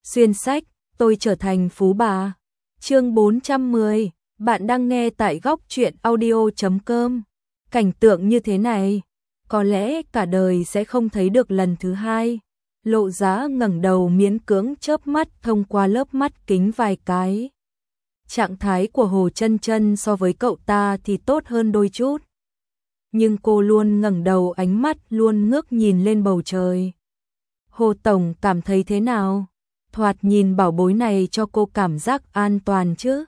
Xuyên sách, tôi trở thành phú bà. Chương 410, bạn đang nghe tại góc truyện audio.com. Cảnh tượng như thế này, có lẽ cả đời sẽ không thấy được lần thứ hai. Lộ Giá ngẩng đầu miễn cưỡng chớp mắt thông qua lớp mắt kính vài cái. Trạng thái của Hồ Chân Chân so với cậu ta thì tốt hơn đôi chút. Nhưng cô luôn ngẩng đầu, ánh mắt luôn ngước nhìn lên bầu trời. Hồ Tổng cảm thấy thế nào? Thoạt nhìn bảo bối này cho cô cảm giác an toàn chứ?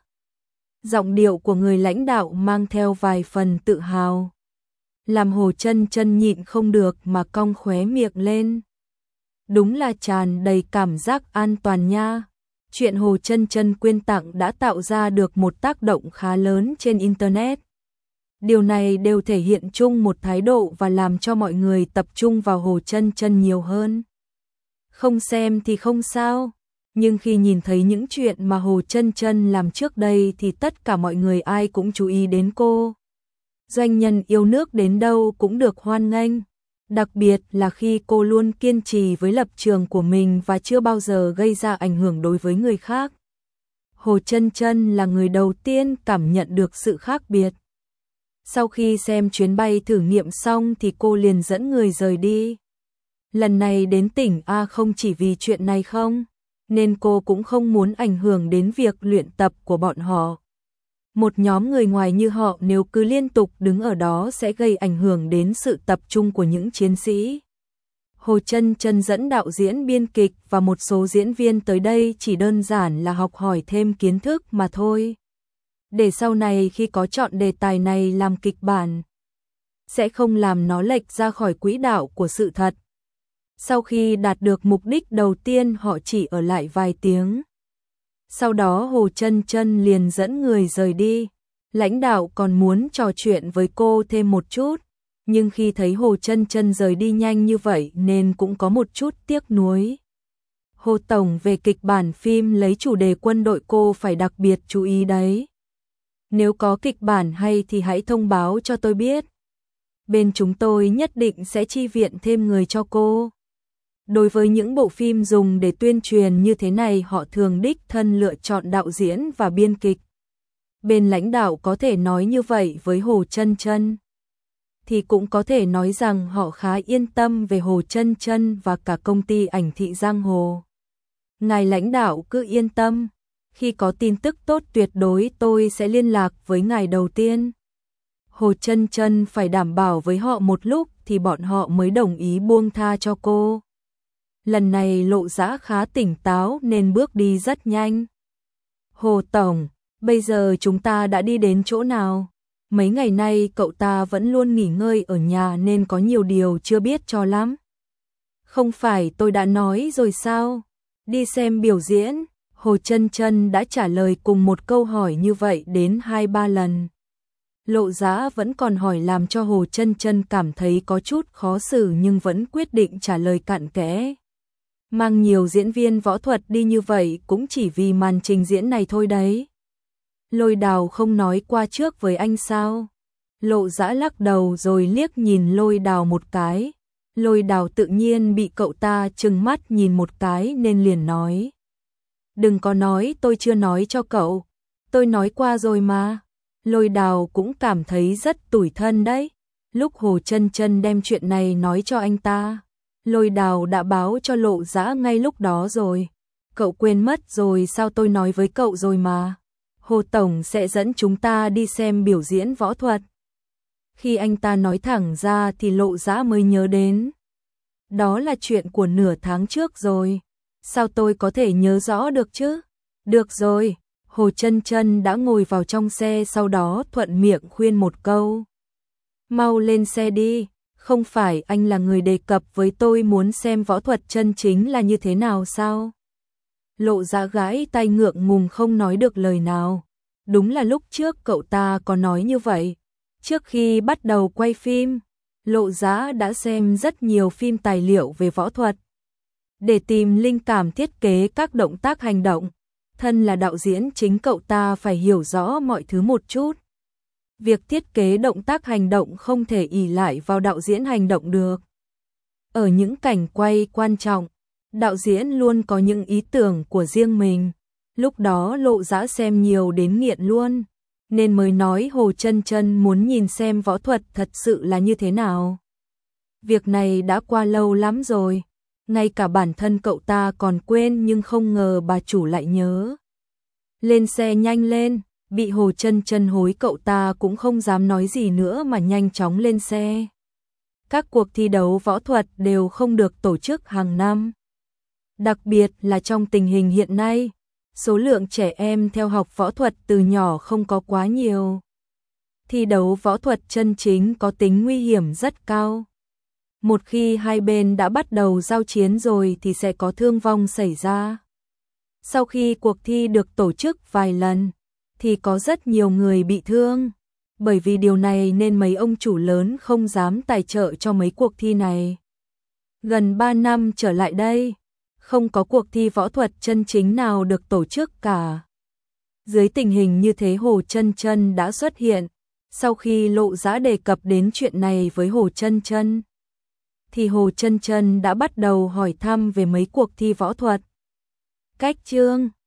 Giọng điệu của người lãnh đạo mang theo vài phần tự hào, làm Hồ Chân Chân nhịn không được mà cong khóe miệng lên. Đúng là tràn đầy cảm giác an toàn nha. Chuyện Hồ Chân Chân quyên tặng đã tạo ra được một tác động khá lớn trên Internet. Điều này đều thể hiện chung một thái độ và làm cho mọi người tập trung vào Hồ Chân Chân nhiều hơn. Không xem thì không sao, nhưng khi nhìn thấy những chuyện mà Hồ Chân Chân làm trước đây thì tất cả mọi người ai cũng chú ý đến cô. Doanh nhân yêu nước đến đâu cũng được hoan nghênh, đặc biệt là khi cô luôn kiên trì với lập trường của mình và chưa bao giờ gây ra ảnh hưởng đối với người khác. Hồ Chân Chân là người đầu tiên cảm nhận được sự khác biệt. Sau khi xem chuyến bay thử nghiệm xong thì cô liền dẫn người rời đi. Lần này đến tỉnh A không chỉ vì chuyện này không, nên cô cũng không muốn ảnh hưởng đến việc luyện tập của bọn họ. Một nhóm người ngoài như họ nếu cứ liên tục đứng ở đó sẽ gây ảnh hưởng đến sự tập trung của những chiến sĩ. Hồ Chân Chân dẫn đạo diễn, biên kịch và một số diễn viên tới đây chỉ đơn giản là học hỏi thêm kiến thức mà thôi. Để sau này khi có chọn đề tài này làm kịch bản, sẽ không làm nó lệch ra khỏi quỹ đạo của sự thật. Sau khi đạt được mục đích đầu tiên, họ chỉ ở lại vài tiếng. Sau đó Hồ Chân Chân liền dẫn người rời đi. Lãnh đạo còn muốn trò chuyện với cô thêm một chút, nhưng khi thấy Hồ Chân Chân rời đi nhanh như vậy nên cũng có một chút tiếc nuối. Hồ Tổng, về kịch bản phim lấy chủ đề quân đội cô phải đặc biệt chú ý đấy. Nếu có kịch bản hay thì hãy thông báo cho tôi biết. Bên chúng tôi nhất định sẽ chi viện thêm người cho cô. Đối với những bộ phim dùng để tuyên truyền như thế này, họ thường đích thân lựa chọn đạo diễn và biên kịch. Bên lãnh đạo có thể nói như vậy với Hồ Chân Chân, thì cũng có thể nói rằng họ khá yên tâm về Hồ Chân Chân và cả công ty ảnh thị Giang Hồ. Ngài lãnh đạo cứ yên tâm, khi có tin tức tốt tuyệt đối tôi sẽ liên lạc với ngài đầu tiên. Hồ Chân Chân phải đảm bảo với họ một lúc thì bọn họ mới đồng ý buông tha cho cô. Lần này Lộ Giá khá tỉnh táo nên bước đi rất nhanh. Hồ Tổng, bây giờ chúng ta đã đi đến chỗ nào? Mấy ngày nay cậu ta vẫn luôn nghỉ ngơi ở nhà nên có nhiều điều chưa biết cho lắm. Không phải tôi đã nói rồi sao? Đi xem biểu diễn. Hồ Chân Chân đã trả lời cùng một câu hỏi như vậy đến 2-3 lần. Lộ Giá vẫn còn hỏi làm cho Hồ Chân Chân cảm thấy có chút khó xử nhưng vẫn quyết định trả lời cặn kẽ. Mang nhiều diễn viên võ thuật đi như vậy cũng chỉ vì màn trình diễn này thôi đấy. Lôi Đào không nói qua trước với anh sao? Lộ Giá lắc đầu rồi liếc nhìn Lôi Đào một cái. Lôi Đào tự nhiên bị cậu ta trừng mắt nhìn một cái nên liền nói. Đừng có nói tôi chưa nói cho cậu. Tôi nói qua rồi mà. Lôi Đào cũng cảm thấy rất tủi thân đấy. Lúc Hồ Chân Chân đem chuyện này nói cho anh ta, Lôi Đào đã báo cho Lộ Giá ngay lúc đó rồi. Cậu quên mất rồi sao, tôi nói với cậu rồi mà. Hồ Tổng sẽ dẫn chúng ta đi xem biểu diễn võ thuật. Khi anh ta nói thẳng ra thì Lộ Giá mới nhớ đến. Đó là chuyện của nửa tháng trước rồi. Sao tôi có thể nhớ rõ được chứ? Được rồi, Hồ Chân Chân đã ngồi vào trong xe, sau đó thuận miệng khuyên một câu. Mau lên xe đi, không phải anh là người đề cập với tôi muốn xem võ thuật chân chính là như thế nào sao? Lộ Giá gãi tay ngượng ngùng không nói được lời nào. Đúng là lúc trước cậu ta có nói như vậy. Trước khi bắt đầu quay phim, Lộ Giá đã xem rất nhiều phim tài liệu về võ thuật. Để tìm linh cảm thiết kế các động tác hành động, thân là đạo diễn chính cậu ta phải hiểu rõ mọi thứ một chút. Việc thiết kế động tác hành động không thể ỷ lại vào đạo diễn hành động được. Ở những cảnh quay quan trọng, Đạo diễn luôn có những ý tưởng của riêng mình, lúc đó Lộ Dã xem nhiều đến nghiện luôn, nên mới nói Hồ Chân Chân muốn nhìn xem võ thuật thật sự là như thế nào. Việc này đã qua lâu lắm rồi, ngay cả bản thân cậu ta còn quên, nhưng không ngờ bà chủ lại nhớ. Lên xe nhanh lên, bị Hồ Chân Chân hối cậu ta cũng không dám nói gì nữa mà nhanh chóng lên xe. Các cuộc thi đấu võ thuật đều không được tổ chức hàng năm. Đặc biệt là trong tình hình hiện nay, số lượng trẻ em theo học võ thuật từ nhỏ không có quá nhiều. Thi đấu võ thuật chân chính có tính nguy hiểm rất cao. Một khi hai bên đã bắt đầu giao chiến rồi thì sẽ có thương vong xảy ra. Sau khi cuộc thi được tổ chức vài lần, thì có rất nhiều người bị thương. Bởi vì điều này nên mấy ông chủ lớn không dám tài trợ cho mấy cuộc thi này. Gần 3 năm trở lại đây, không có cuộc thi võ thuật chân chính nào được tổ chức cả. Dưới tình hình như thế, Hồ Chân Chân đã xuất hiện. Sau khi Lộ Dã đề cập đến chuyện này với Hồ Chân Chân, thì Hồ Chân Chân đã bắt đầu hỏi thăm về mấy cuộc thi võ thuật. Cách chương